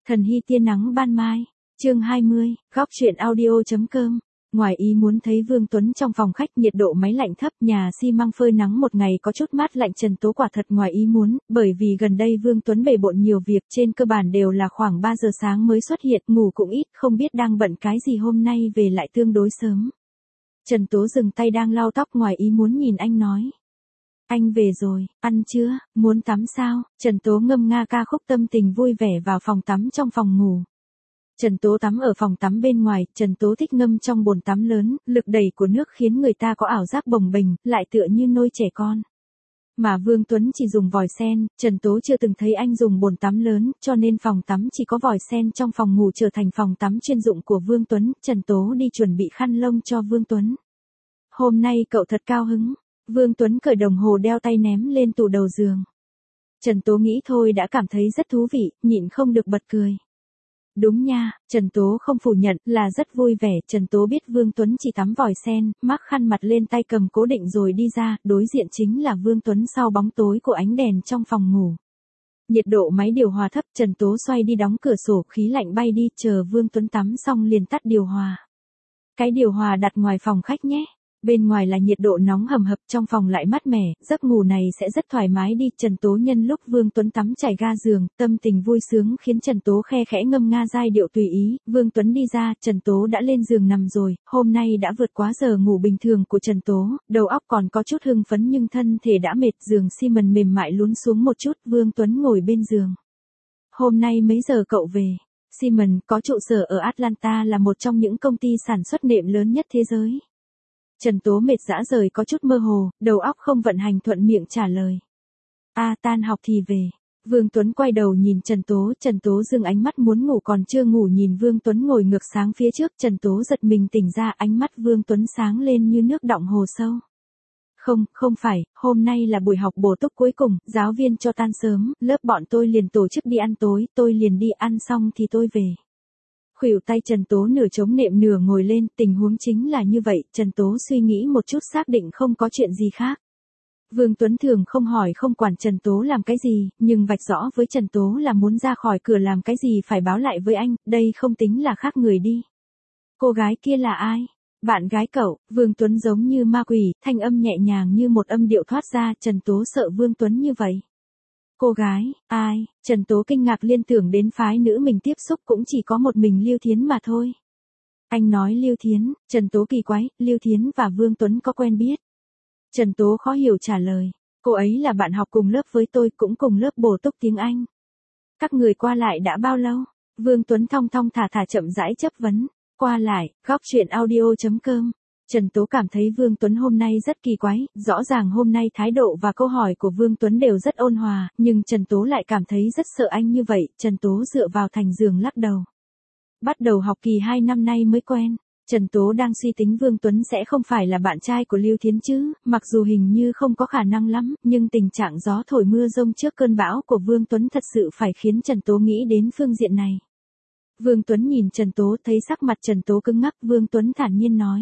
Thần hy tia nắng ban mai. Chương 20, góc truyện audio.com. Ngoài ý muốn thấy Vương Tuấn trong phòng khách, nhiệt độ máy lạnh thấp, nhà xi măng phơi nắng một ngày có chút mát lạnh. Trần Tố quả thật ngoài ý muốn, bởi vì gần đây Vương Tuấn bề bộn nhiều việc, trên cơ bản đều là khoảng 3 giờ sáng mới xuất hiện, ngủ cũng ít, không biết đang bận cái gì, hôm nay về lại tương đối sớm. Trần Tố dừng tay đang lau tóc, ngoài ý muốn nhìn anh nói. Anh về rồi, ăn chưa, muốn tắm sao? Trần Tố ngâm nga ca khúc, tâm tình vui vẻ vào phòng tắm trong phòng ngủ. Trần Tố tắm ở phòng tắm bên ngoài, Trần Tố thích ngâm trong bồn tắm lớn, lực đẩy của nước khiến người ta có ảo giác bồng bềnh, lại tựa như nôi trẻ con. Mà Vương Tuấn chỉ dùng vòi sen, Trần Tố chưa từng thấy anh dùng bồn tắm lớn, cho nên phòng tắm chỉ có vòi sen trong phòng ngủ trở thành phòng tắm chuyên dụng của Vương Tuấn. Trần Tố đi chuẩn bị khăn lông cho Vương Tuấn. Hôm nay cậu thật cao hứng. Vương Tuấn cởi đồng hồ đeo tay ném lên tủ đầu giường. Trần Tố nghĩ thôi đã cảm thấy rất thú vị, nhịn không được bật cười. Đúng nha, Trần Tố không phủ nhận, là rất vui vẻ. Trần Tố biết Vương Tuấn chỉ tắm vòi sen, mắc khăn mặt lên tay cầm cố định rồi đi ra, đối diện chính là Vương Tuấn sau bóng tối của ánh đèn trong phòng ngủ. Nhiệt độ máy điều hòa thấp, Trần Tố xoay đi đóng cửa sổ, khí lạnh bay đi, chờ Vương Tuấn tắm xong liền tắt điều hòa. Cái điều hòa đặt ngoài phòng khách nhé. Bên ngoài là nhiệt độ nóng hầm hập, trong phòng lại mát mẻ, giấc ngủ này sẽ rất thoải mái đi. Trần Tố nhân lúc Vương Tuấn tắm chảy ga giường, tâm tình vui sướng khiến Trần Tố khe khẽ ngâm nga giai điệu tùy ý. Vương Tuấn đi ra, Trần Tố đã lên giường nằm rồi, hôm nay đã vượt quá giờ ngủ bình thường của Trần Tố, đầu óc còn có chút hưng phấn nhưng thân thể đã mệt, giường xi mần mềm mại lún xuống một chút. Vương Tuấn ngồi bên giường. Hôm nay mấy giờ cậu về? Siemens có trụ sở ở Atlanta, là một trong những công ty sản xuất nệm lớn nhất thế giới. Trần Tố mệt rã rời, có chút mơ hồ, đầu óc không vận hành, thuận miệng trả lời. Tan học thì về. Vương Tuấn quay đầu nhìn Trần Tố dừng ánh mắt muốn ngủ còn chưa ngủ nhìn Vương Tuấn ngồi ngược sáng phía trước. Trần Tố giật mình tỉnh ra, ánh mắt Vương Tuấn sáng lên như nước đọng hồ sâu. Không phải, hôm nay là buổi học bổ túc cuối cùng, giáo viên cho tan sớm, lớp bọn tôi liền tổ chức đi ăn tối, tôi liền đi ăn xong thì tôi về. Khuỷu tay Trần Tố nửa chống nệm nửa ngồi lên, tình huống chính là như vậy. Trần Tố suy nghĩ một chút xác định không có chuyện gì khác. Vương Tuấn thường không hỏi không quản Trần Tố làm cái gì, nhưng vạch rõ với Trần Tố là muốn ra khỏi cửa làm cái gì phải báo lại với anh, đây không tính là khác người đi. Cô gái kia là ai? Bạn gái cậu. Vương Tuấn giống như ma quỷ, thanh âm nhẹ nhàng như một âm điệu thoát ra. Trần Tố sợ Vương Tuấn như vậy. Cô gái, ai? Trần Tố kinh ngạc, liên tưởng đến phái nữ mình tiếp xúc cũng chỉ có một mình Lưu Thiến mà thôi. Anh nói Lưu Thiến? Trần Tố kỳ quái, Lưu Thiến và Vương Tuấn có quen biết? Trần Tố khó hiểu trả lời, cô ấy là bạn học cùng lớp với tôi, cũng cùng lớp bổ túc tiếng Anh. Các người qua lại đã bao lâu? Vương Tuấn thong thong thả thả chậm rãi chất vấn. Qua lại, góc truyện audio.com. Trần Tố cảm thấy Vương Tuấn hôm nay rất kỳ quái, rõ ràng hôm nay thái độ và câu hỏi của Vương Tuấn đều rất ôn hòa, nhưng Trần Tố lại cảm thấy rất sợ anh như vậy. Trần Tố dựa vào thành giường lắc đầu. Bắt đầu học kỳ 2 năm nay mới quen. Trần Tố đang suy tính Vương Tuấn sẽ không phải là bạn trai của Lưu Thiến chứ, mặc dù hình như không có khả năng lắm, nhưng tình trạng gió thổi mưa rông trước cơn bão của Vương Tuấn thật sự phải khiến Trần Tố nghĩ đến phương diện này. Vương Tuấn nhìn Trần Tố, thấy sắc mặt Trần Tố cứng ngắc, Vương Tuấn thản nhiên nói.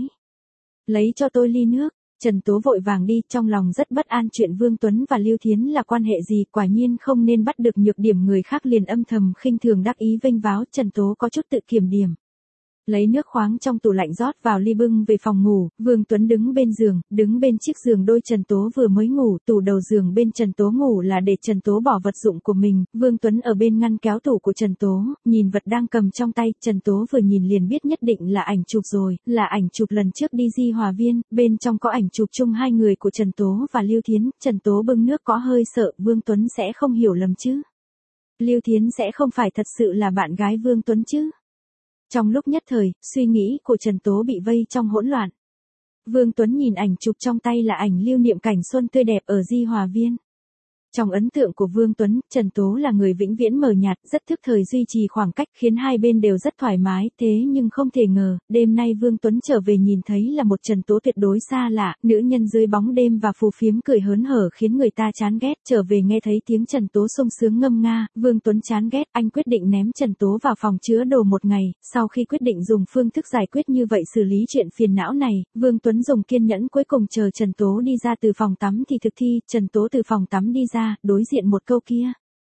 Lấy cho tôi ly nước. Trần Tố vội vàng đi, trong lòng rất bất an chuyện Vương Tuấn và Lưu Thiến là quan hệ gì, quả nhiên không nên bắt được nhược điểm người khác liền âm thầm khinh thường đắc ý vênh váo. Trần Tố có chút tự kiểm điểm. Lấy nước khoáng trong tủ lạnh rót vào ly bưng về phòng ngủ. Vương Tuấn đứng bên giường, đứng bên chiếc giường đôi Trần Tố vừa mới ngủ. Tủ đầu giường bên Trần Tố ngủ là để Trần Tố bỏ vật dụng của mình. Vương Tuấn ở bên ngăn kéo tủ của Trần Tố, nhìn vật đang cầm trong tay. Trần Tố vừa nhìn liền biết nhất định là ảnh chụp rồi, là ảnh chụp lần trước đi Di Hòa Viên, bên trong có ảnh chụp chung hai người của Trần Tố và Lưu Thiến. Trần Tố bưng nước có hơi sợ Vương Tuấn sẽ không hiểu lầm chứ. Lưu Thiến sẽ không phải thật sự là bạn gái Vương Tuấn chứ. Trong lúc nhất thời, suy nghĩ của Trần Tố bị vây trong hỗn loạn. Vương Tuấn nhìn ảnh chụp trong tay là ảnh lưu niệm cảnh xuân tươi đẹp ở Di Hòa Viên. Trong ấn tượng của Vương Tuấn, Trần Tố là người vĩnh viễn mờ nhạt, rất thức thời, duy trì khoảng cách khiến hai bên đều rất thoải mái, thế nhưng không thể ngờ, đêm nay Vương Tuấn trở về nhìn thấy là một Trần Tố tuyệt đối xa lạ, nữ nhân dưới bóng đêm và phù phiếm cười hớn hở khiến người ta chán ghét. Trở về nghe thấy tiếng Trần Tố sung sướng ngâm nga, Vương Tuấn chán ghét, anh quyết định ném Trần Tố vào phòng chứa đồ một ngày. Sau khi quyết định dùng phương thức giải quyết như vậy xử lý chuyện phiền não này, Vương Tuấn dùng kiên nhẫn cuối cùng chờ Trần Tố đi ra từ phòng tắm thì thực thi. Trần Tố từ phòng tắm đi ra, đối diện một câu kia.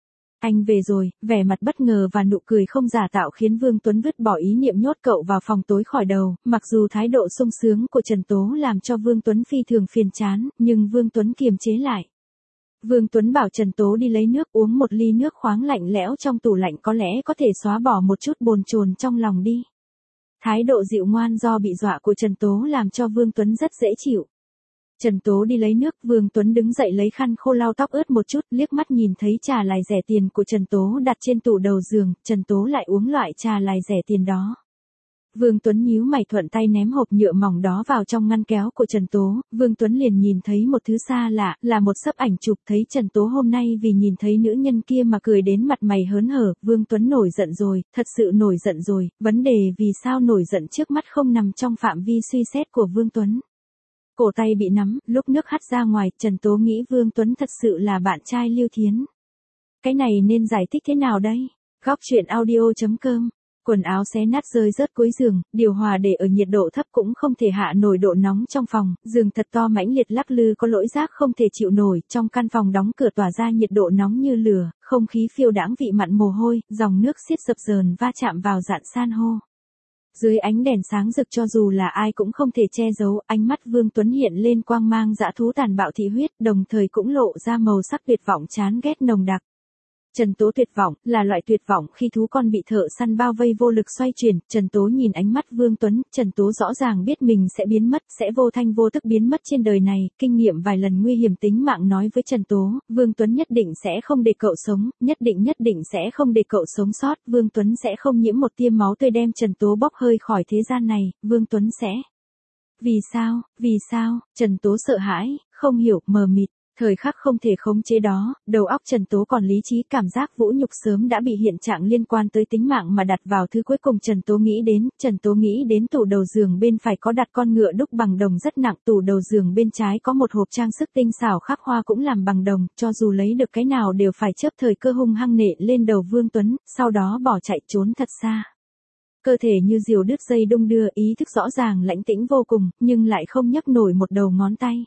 Anh về rồi, vẻ mặt bất ngờ và nụ cười không giả tạo khiến Vương Tuấn vứt bỏ ý niệm nhốt cậu vào phòng tối khỏi đầu, mặc dù thái độ sung sướng của Trần Tố làm cho Vương Tuấn phi thường phiền chán, nhưng Vương Tuấn kiềm chế lại. Vương Tuấn bảo Trần Tố đi lấy nước uống một ly nước khoáng lạnh lẽo trong tủ lạnh có lẽ có thể xóa bỏ một chút bồn chồn trong lòng đi. Thái độ dịu ngoan do bị dọa của Trần Tố làm cho Vương Tuấn rất dễ chịu. Trần Tố đi lấy nước, Vương Tuấn đứng dậy lấy khăn khô lau tóc ướt một chút, liếc mắt nhìn thấy trà lài rẻ tiền của Trần Tố đặt trên tủ đầu giường, Trần Tố lại uống loại trà lài rẻ tiền đó. Vương Tuấn nhíu mày thuận tay ném hộp nhựa mỏng đó vào trong ngăn kéo của Trần Tố, Vương Tuấn liền nhìn thấy một thứ xa lạ, là một xấp ảnh chụp thấy Trần Tố hôm nay vì nhìn thấy nữ nhân kia mà cười đến mặt mày hớn hở, Vương Tuấn nổi giận rồi, thật sự nổi giận rồi, vấn đề vì sao nổi giận trước mắt không nằm trong phạm vi suy xét của Vương Tuấn. Cổ tay bị nắm, lúc nước hắt ra ngoài, Trần Tố nghĩ Vương Tuấn thật sự là bạn trai Lưu Thiến. Cái này nên giải thích thế nào đây? Góc truyện audio.com. Quần áo xé nát rơi rớt cuối giường, điều hòa để ở nhiệt độ thấp cũng không thể hạ nổi độ nóng trong phòng, giường thật to mãnh liệt lắc lư có lỗi rác không thể chịu nổi, trong căn phòng đóng cửa tỏa ra nhiệt độ nóng như lửa, không khí phiêu đãng vị mặn mồ hôi, dòng nước xiết dập dờn va chạm vào rạn san hô. Dưới ánh đèn sáng rực cho dù là ai cũng không thể che giấu, ánh mắt Vương Tuấn hiện lên quang mang dã thú tàn bạo thị huyết, đồng thời cũng lộ ra màu sắc tuyệt vọng chán ghét nồng đặc. Trần Tố tuyệt vọng, là loại tuyệt vọng khi thú con bị thợ săn bao vây vô lực xoay chuyển, Trần Tố nhìn ánh mắt Vương Tuấn, Trần Tố rõ ràng biết mình sẽ biến mất, sẽ vô thanh vô tức biến mất trên đời này, kinh nghiệm vài lần nguy hiểm tính mạng nói với Trần Tố, Vương Tuấn nhất định sẽ không để cậu sống, nhất định sẽ không để cậu sống sót, Vương Tuấn sẽ không nhiễm một tia máu tươi đem Trần Tố bốc hơi khỏi thế gian này, Vương Tuấn sẽ. Vì sao, Trần Tố sợ hãi, không hiểu, mờ mịt. Thời khắc không thể khống chế đó, đầu óc Trần Tố còn lý trí cảm giác vũ nhục sớm đã bị hiện trạng liên quan tới tính mạng mà đặt vào thứ cuối cùng Trần Tố nghĩ đến tủ đầu giường bên phải có đặt con ngựa đúc bằng đồng rất nặng, tủ đầu giường bên trái có một hộp trang sức tinh xảo khắc hoa cũng làm bằng đồng, cho dù lấy được cái nào đều phải chớp thời cơ hung hăng nện lên đầu Vương Tuấn, sau đó bỏ chạy trốn thật xa. Cơ thể như diều đứt dây đung đưa, ý thức rõ ràng lãnh tĩnh vô cùng, nhưng lại không nhấc nổi một đầu ngón tay.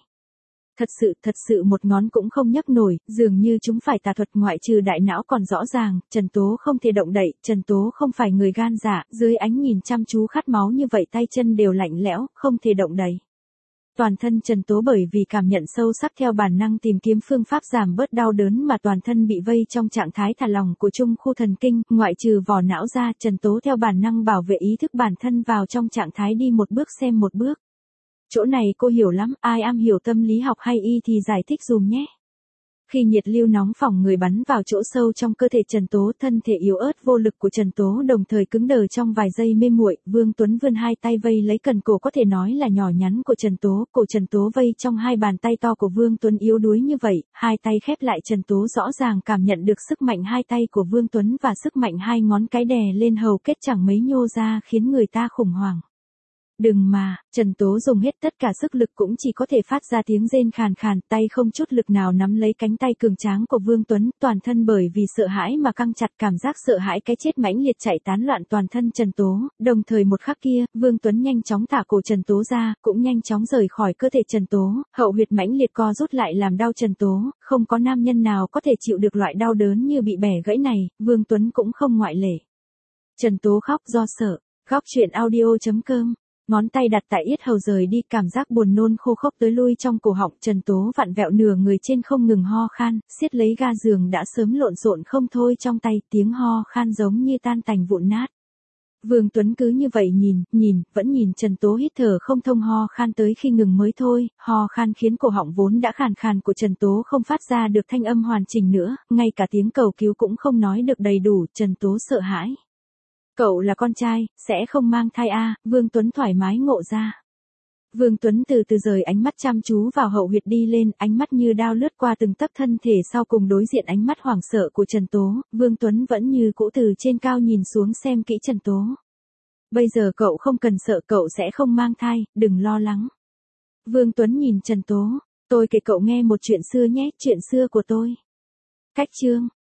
Thật sự một ngón cũng không nhấc nổi, dường như chúng phải tà thuật ngoại trừ đại não còn rõ ràng, Trần Tố không thể động đậy, Trần Tố không phải người gan dạ, dưới ánh nhìn chăm chú khát máu như vậy tay chân đều lạnh lẽo, không thể động đậy. Toàn thân Trần Tố bởi vì cảm nhận sâu sắc theo bản năng tìm kiếm phương pháp giảm bớt đau đớn mà toàn thân bị vây trong trạng thái thả lỏng của trung khu thần kinh, ngoại trừ vỏ não ra, Trần Tố theo bản năng bảo vệ ý thức bản thân vào trong trạng thái đi một bước xem một bước. Chỗ này cô hiểu lắm, ai am hiểu tâm lý học hay y thì giải thích dùm nhé. Khi nhiệt lưu nóng phỏng người bắn vào chỗ sâu trong cơ thể Trần Tố, thân thể yếu ớt vô lực của Trần Tố đồng thời cứng đờ trong vài giây mê muội, Vương Tuấn vươn hai tay vây lấy cần cổ có thể nói là nhỏ nhắn của Trần Tố, cổ Trần Tố vây trong hai bàn tay to của Vương Tuấn yếu đuối như vậy, hai tay khép lại Trần Tố rõ ràng cảm nhận được sức mạnh hai tay của Vương Tuấn và sức mạnh hai ngón cái đè lên hầu kết chẳng mấy nhô ra khiến người ta khủng hoảng. Đừng mà, Trần Tố dùng hết tất cả sức lực cũng chỉ có thể phát ra tiếng rên khàn khàn, tay không chút lực nào nắm lấy cánh tay cường tráng của Vương Tuấn, toàn thân bởi vì sợ hãi mà căng chặt, cảm giác sợ hãi cái chết mãnh liệt chạy tán loạn toàn thân Trần Tố, đồng thời một khắc kia, Vương Tuấn nhanh chóng thả cổ Trần Tố ra, cũng nhanh chóng rời khỏi cơ thể Trần Tố, hậu huyệt mãnh liệt co rút lại làm đau Trần Tố, không có nam nhân nào có thể chịu được loại đau đớn như bị bẻ gãy này, Vương Tuấn cũng không ngoại lệ. Trần Tố khóc do sợ. Góc truyện audio.com. Ngón tay đặt tại yết hầu rời đi, cảm giác buồn nôn khô khốc tới lui trong cổ họng, Trần Tố vặn vẹo nửa người trên không ngừng ho khan, siết lấy ga giường đã sớm lộn xộn không thôi trong tay, tiếng ho khan giống như tan tành vụn nát. Vương Tuấn cứ như vậy vẫn nhìn Trần Tố hít thở không thông ho khan tới khi ngừng mới thôi, ho khan khiến cổ họng vốn đã khàn khàn của Trần Tố không phát ra được thanh âm hoàn chỉnh nữa, ngay cả tiếng cầu cứu cũng không nói được đầy đủ, Trần Tố sợ hãi. Cậu là con trai, sẽ không mang thai à, Vương Tuấn thoải mái ngộ ra. Vương Tuấn từ từ rời ánh mắt chăm chú vào hậu huyệt đi lên, ánh mắt như đao lướt qua từng tấc thân thể sau cùng đối diện ánh mắt hoảng sợ của Trần Tố, Vương Tuấn vẫn như cũ từ trên cao nhìn xuống xem kỹ Trần Tố. Bây giờ cậu không cần sợ, cậu sẽ không mang thai, đừng lo lắng. Vương Tuấn nhìn Trần Tố, tôi kể cậu nghe một chuyện xưa nhé, chuyện xưa của tôi. Cách chương.